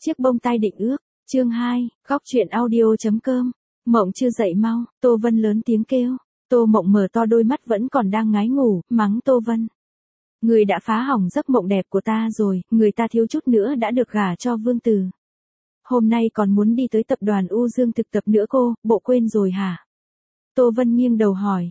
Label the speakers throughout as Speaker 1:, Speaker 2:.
Speaker 1: Chiếc bông tai định ước, chương 2, góc truyện audio.com. Mộng chưa dậy mau, Tô Vân lớn tiếng kêu. Tô Mộng mở to đôi mắt vẫn còn đang ngái ngủ, mắng Tô Vân. Người đã phá hỏng giấc mộng đẹp của ta rồi, người ta thiếu chút nữa đã được gả cho Vương Từ. Hôm nay còn muốn đi tới tập đoàn U Dương thực tập nữa cô, bộ quên rồi hả? Tô Vân nghiêng đầu hỏi.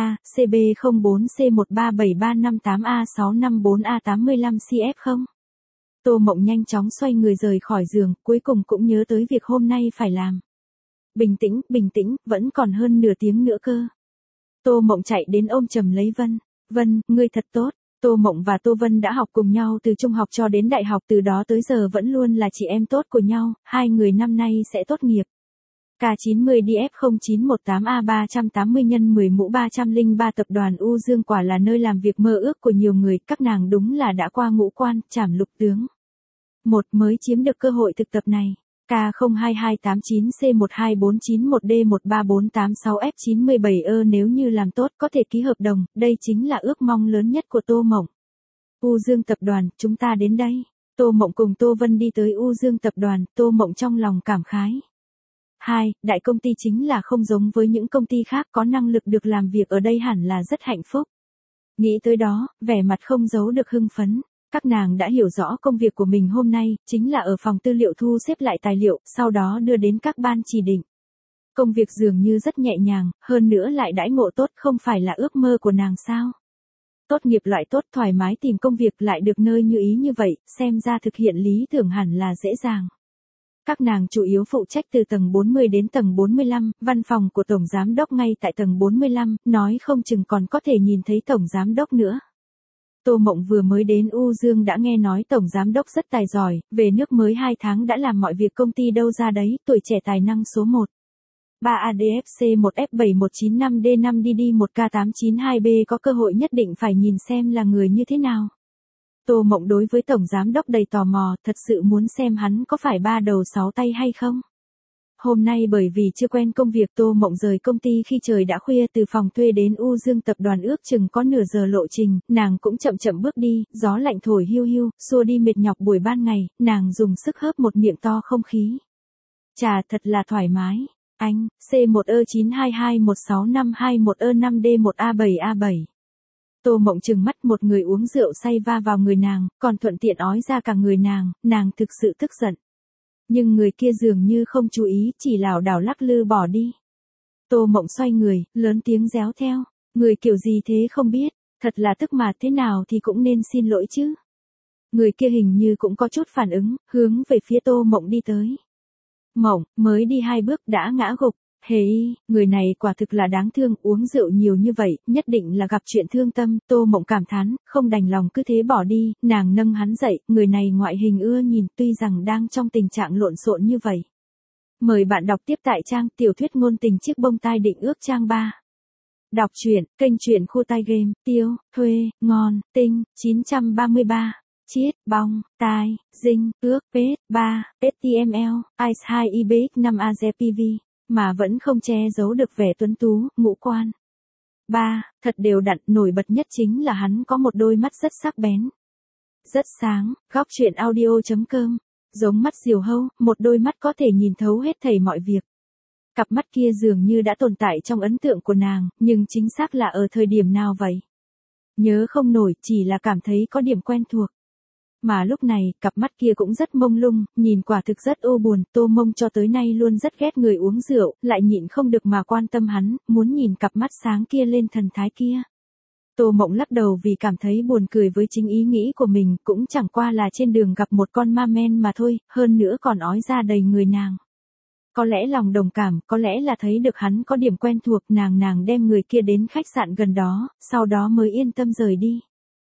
Speaker 1: CB04C1373558A654A85CF không? Tô Mộng nhanh chóng xoay người rời khỏi giường, cuối cùng cũng nhớ tới việc hôm nay phải làm. Bình tĩnh, vẫn còn hơn nửa tiếng nữa cơ. Tô Mộng chạy đến ôm chầm lấy Vân. Vân, ngươi thật tốt. Tô Mộng và Tô Vân đã học cùng nhau từ trung học cho đến đại học, từ đó tới giờ vẫn luôn là chị em tốt của nhau, hai người năm nay sẽ tốt nghiệp. K90DF0918A380x10 tập đoàn U Dương quả là nơi làm việc mơ ước của nhiều người, các nàng đúng là đã qua ngũ quan, trảm lục tướng. Một mới chiếm được cơ hội thực tập này. K02289491D13486F97 nếu như làm tốt có thể ký hợp đồng, đây chính là ước mong lớn nhất của Tô Mộng. U Dương tập đoàn, chúng ta đến đây. Tô Mộng cùng Tô Vân đi tới U Dương tập đoàn, Tô Mộng trong lòng cảm khái. Đại công ty chính là không giống với những công ty khác, có năng lực được làm việc ở đây hẳn là rất hạnh phúc. Nghĩ tới đó, vẻ mặt không giấu được hưng phấn. Các nàng đã hiểu rõ công việc của mình hôm nay, chính là ở phòng tư liệu thu xếp lại tài liệu, sau đó đưa đến các ban chỉ định. Công việc dường như rất nhẹ nhàng, hơn nữa lại đãi ngộ tốt, không phải là ước mơ của nàng sao? Tốt nghiệp loại tốt, thoải mái tìm công việc lại được nơi như ý như vậy, xem ra thực hiện lý tưởng hẳn là dễ dàng. Các nàng chủ yếu phụ trách từ tầng 40 đến tầng 45, văn phòng của Tổng Giám đốc ngay tại tầng 45, nói không chừng còn có thể nhìn thấy Tổng Giám đốc nữa. Tô Mộng vừa mới đến U Dương đã nghe nói Tổng Giám đốc rất tài giỏi, về nước mới 2 tháng đã làm mọi việc công ty đâu ra đấy, tuổi trẻ tài năng số 1. 3ADFC1F7195DD1K892B có cơ hội nhất định phải nhìn xem là người như thế nào. Tô Mộng đối với Tổng Giám đốc đầy tò mò, thật sự muốn xem hắn có phải ba đầu sáu tay hay không. Hôm nay bởi vì chưa quen công việc, Tô Mộng rời công ty khi trời đã khuya, từ phòng thuê đến U Dương tập đoàn ước chừng có nửa giờ lộ trình, nàng cũng chậm bước đi, gió lạnh thổi hiu hiu, xua đi mệt nhọc buổi ban ngày, nàng dùng sức hớp một miệng to không khí. Chà, thật là thoải mái. Anh, C1E9221651E5D1A7A7. Tô Mộng trừng mắt, một người uống rượu say va vào người nàng, còn thuận tiện ói ra cả người nàng thực sự tức giận. Nhưng người kia dường như không chú ý, chỉ lảo đảo lắc lư bỏ đi. Tô Mộng xoay người, lớn tiếng réo theo. Người kiểu gì thế không biết, thật là tức mà, thế nào thì cũng nên xin lỗi chứ. Người kia hình như cũng có chút phản ứng, hướng về phía Tô Mộng đi tới. Mộng, mới đi 2 bước đã ngã gục. Người này quả thực là đáng thương, uống rượu nhiều như vậy, nhất định là gặp chuyện thương tâm. Tô Mộng cảm thán, không đành lòng cứ thế bỏ đi, nàng nâng hắn dậy, người này ngoại hình ưa nhìn, tuy rằng đang trong tình trạng lộn xộn như vậy. Mời bạn đọc tiếp tại trang tiểu thuyết ngôn tình chiếc bông tai định ước trang 3. Đọc truyện, kênh truyện khu tai game, tiêu, thuê, ngon, tinh, 933. Chiết, bong, tai, dinh, ước, pết, 3, HTML, ICE 2 IBX5 AZPV, mà vẫn không che giấu được vẻ tuấn tú, ngũ quan. 3, thật đều đặn, nổi bật nhất chính là hắn có một đôi mắt rất sắc bén. Rất sáng, góc truyện audio.com, giống mắt diều hâu, một đôi mắt có thể nhìn thấu hết thảy mọi việc. Cặp mắt kia dường như đã tồn tại trong ấn tượng của nàng, nhưng chính xác là ở thời điểm nào vậy? Nhớ không nổi, chỉ là cảm thấy có điểm quen thuộc. Mà lúc này, cặp mắt kia cũng rất mông lung, nhìn quả thực rất u buồn. Tô Mộng cho tới nay luôn rất ghét người uống rượu, lại nhịn không được mà quan tâm hắn, muốn nhìn cặp mắt sáng kia lên thần thái kia. Tô Mộng lắc đầu vì cảm thấy buồn cười với chính ý nghĩ của mình, cũng chẳng qua là trên đường gặp một con ma men mà thôi, hơn nữa còn ói ra đầy người nàng. Có lẽ lòng đồng cảm, có lẽ là thấy được hắn có điểm quen thuộc, nàng đem người kia đến khách sạn gần đó, sau đó mới yên tâm rời đi.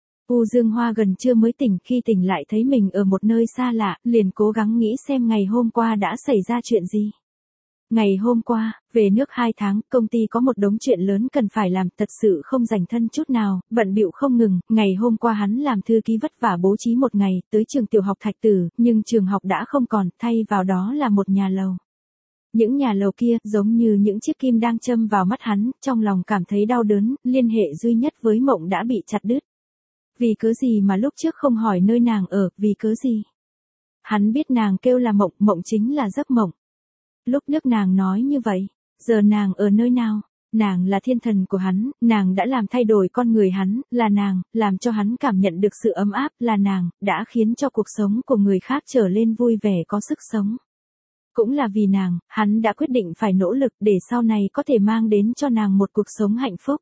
Speaker 1: U Dương Hoa gần trưa mới tỉnh, khi tỉnh lại thấy mình ở một nơi xa lạ, liền cố gắng nghĩ xem ngày hôm qua đã xảy ra chuyện gì. Ngày hôm qua, về nước 2 tháng, công ty có một đống chuyện lớn cần phải làm, thật sự không dành thân chút nào, bận bịu không ngừng. Ngày hôm qua hắn làm thư ký vất vả bố trí một ngày, tới trường tiểu học Thạch Tử, nhưng trường học đã không còn, thay vào đó là một nhà lầu. Những nhà lầu kia, giống như những chiếc kim đang châm vào mắt hắn, trong lòng cảm thấy đau đớn, liên hệ duy nhất với Mộng đã bị chặt đứt. Vì cớ gì mà lúc trước không hỏi nơi nàng ở, vì cớ gì? Hắn biết nàng kêu là mộng, mộng chính là giấc mộng. Lúc trước nàng nói như vậy, giờ nàng ở nơi nào? Nàng là thiên thần của hắn, nàng đã làm thay đổi con người hắn, là nàng, làm cho hắn cảm nhận được sự ấm áp, là nàng, đã khiến cho cuộc sống của người khác trở lên vui vẻ có sức sống. Cũng là vì nàng, hắn đã quyết định phải nỗ lực để sau này có thể mang đến cho nàng một cuộc sống hạnh phúc.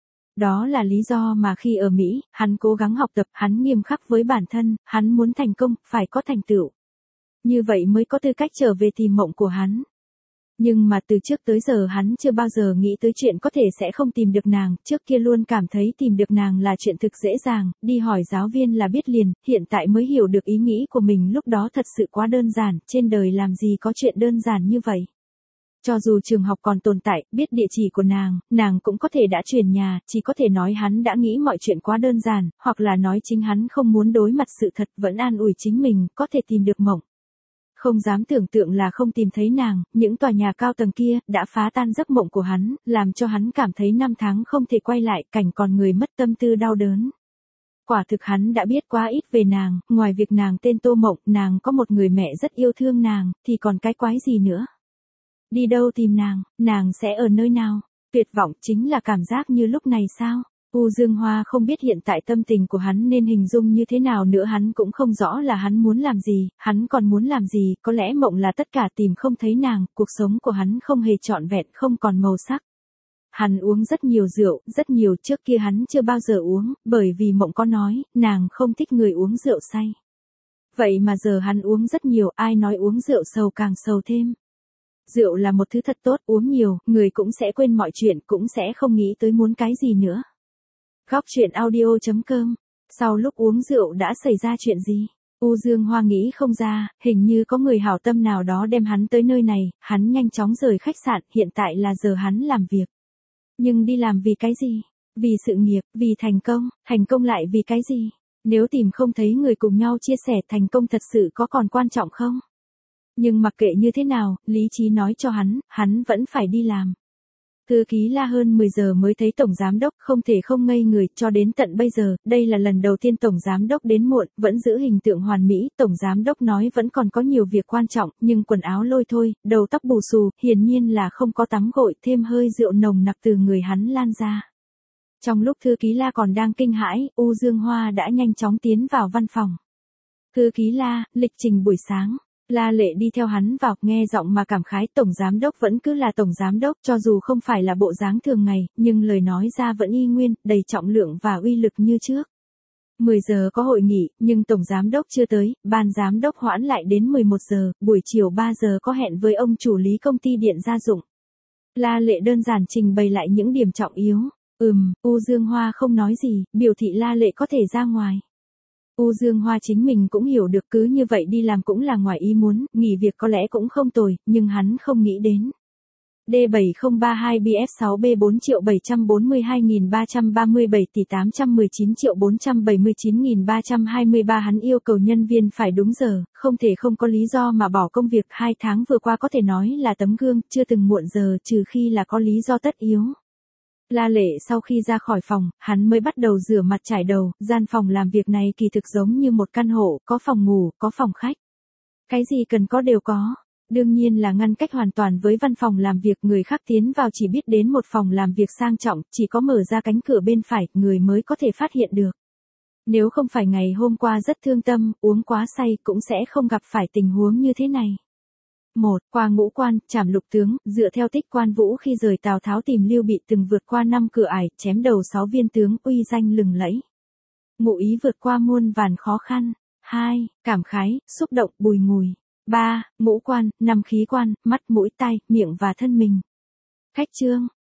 Speaker 1: Đó là lý do mà khi ở Mỹ, hắn cố gắng học tập, hắn nghiêm khắc với bản thân, hắn muốn thành công, phải có thành tựu. Như vậy mới có tư cách trở về tìm mộng của hắn. Nhưng mà từ trước tới giờ hắn chưa bao giờ nghĩ tới chuyện có thể sẽ không tìm được nàng, trước kia luôn cảm thấy tìm được nàng là chuyện thực dễ dàng, đi hỏi giáo viên là biết liền, hiện tại mới hiểu được ý nghĩ của mình lúc đó thật sự quá đơn giản, trên đời làm gì có chuyện đơn giản như vậy. Cho dù trường học còn tồn tại, biết địa chỉ của nàng cũng có thể đã chuyển nhà, chỉ có thể nói hắn đã nghĩ mọi chuyện quá đơn giản, hoặc là nói chính hắn không muốn đối mặt sự thật, vẫn an ủi chính mình, có thể tìm được mộng. Không dám tưởng tượng là không tìm thấy nàng, những tòa nhà cao tầng kia, đã phá tan giấc mộng của hắn, làm cho hắn cảm thấy năm tháng không thể quay lại, cảnh còn người mất tâm tư đau đớn. Quả thực hắn đã biết quá ít về nàng, ngoài việc nàng tên Tô Mộng, nàng có một người mẹ rất yêu thương nàng, thì còn cái quái gì nữa. Đi đâu tìm nàng sẽ ở nơi nào? Tuyệt vọng chính là cảm giác như lúc này sao? U Dương Hoa không biết hiện tại tâm tình của hắn nên hình dung như thế nào nữa, hắn cũng không rõ là hắn muốn làm gì, hắn còn muốn làm gì, có lẽ mộng là tất cả, tìm không thấy nàng, cuộc sống của hắn không hề trọn vẹn, không còn màu sắc. Hắn uống rất nhiều rượu, rất nhiều, trước kia hắn chưa bao giờ uống, bởi vì mộng có nói, nàng không thích người uống rượu say. Vậy mà giờ hắn uống rất nhiều, ai nói uống rượu sầu càng sầu thêm. Rượu là một thứ thật tốt, uống nhiều, người cũng sẽ quên mọi chuyện, cũng sẽ không nghĩ tới muốn cái gì nữa. Góc truyện audio.com. Sau lúc uống rượu đã xảy ra chuyện gì? U Dương Hoa nghĩ không ra, hình như có người hảo tâm nào đó đem hắn tới nơi này, hắn nhanh chóng rời khách sạn, hiện tại là giờ hắn làm việc. Nhưng đi làm vì cái gì? Vì sự nghiệp, vì thành công lại vì cái gì? Nếu tìm không thấy người cùng nhau chia sẻ, thành công thật sự có còn quan trọng không? Nhưng mặc kệ như thế nào, lý trí nói cho hắn vẫn phải đi làm. Thư ký La hơn 10 giờ mới thấy tổng giám đốc, không thể không ngây người, cho đến tận bây giờ, đây là lần đầu tiên tổng giám đốc đến muộn, vẫn giữ hình tượng hoàn mỹ, tổng giám đốc nói vẫn còn có nhiều việc quan trọng, nhưng quần áo lôi thôi, đầu tóc bù xù, hiển nhiên là không có tắm gội, thêm hơi rượu nồng nặc từ người hắn lan ra. Trong lúc thư ký La còn đang kinh hãi, U Dương Hoa đã nhanh chóng tiến vào văn phòng. Thư ký La, lịch trình buổi sáng. La Lệ đi theo hắn vào, nghe giọng mà cảm khái, tổng giám đốc vẫn cứ là tổng giám đốc, cho dù không phải là bộ dáng thường ngày, nhưng lời nói ra vẫn y nguyên, đầy trọng lượng và uy lực như trước. 10 giờ có hội nghị, nhưng tổng giám đốc chưa tới, ban giám đốc hoãn lại đến 11 giờ, buổi chiều 3 giờ có hẹn với ông chủ lý công ty điện gia dụng. La Lệ đơn giản trình bày lại những điểm trọng yếu. U Dương Hoa không nói gì, biểu thị La Lệ có thể ra ngoài. U Dương Hoa chính mình cũng hiểu được, cứ như vậy đi làm cũng là ngoài ý muốn, nghỉ việc có lẽ cũng không tồi, nhưng hắn không nghĩ đến. D7032BF6B4742337 tỷ 819.479.323 hắn yêu cầu nhân viên phải đúng giờ, không thể không có lý do mà bỏ công việc. 2 tháng vừa qua có thể nói là tấm gương, chưa từng muộn giờ trừ khi là có lý do tất yếu. La Lệ sau khi ra khỏi phòng, hắn mới bắt đầu rửa mặt chải đầu, gian phòng làm việc này kỳ thực giống như một căn hộ, có phòng ngủ, có phòng khách. Cái gì cần có đều có. Đương nhiên là ngăn cách hoàn toàn với văn phòng làm việc, người khác tiến vào chỉ biết đến một phòng làm việc sang trọng, chỉ có mở ra cánh cửa bên phải, người mới có thể phát hiện được. Nếu không phải ngày hôm qua rất thương tâm, uống quá say cũng sẽ không gặp phải tình huống như thế này. 1. Qua ngũ quan, trảm lục tướng, dựa theo tích Quan Vũ khi rời Tào Tháo tìm Lưu Bị từng vượt qua 5 cửa ải, chém đầu 6 viên tướng, uy danh lừng lẫy. Ngụ ý vượt qua muôn vàn khó khăn. 2. Cảm khái, xúc động, bùi ngùi. 3. Ngũ quan, 5 khí quan, mắt, mũi, tai, miệng và thân mình. Khách chương.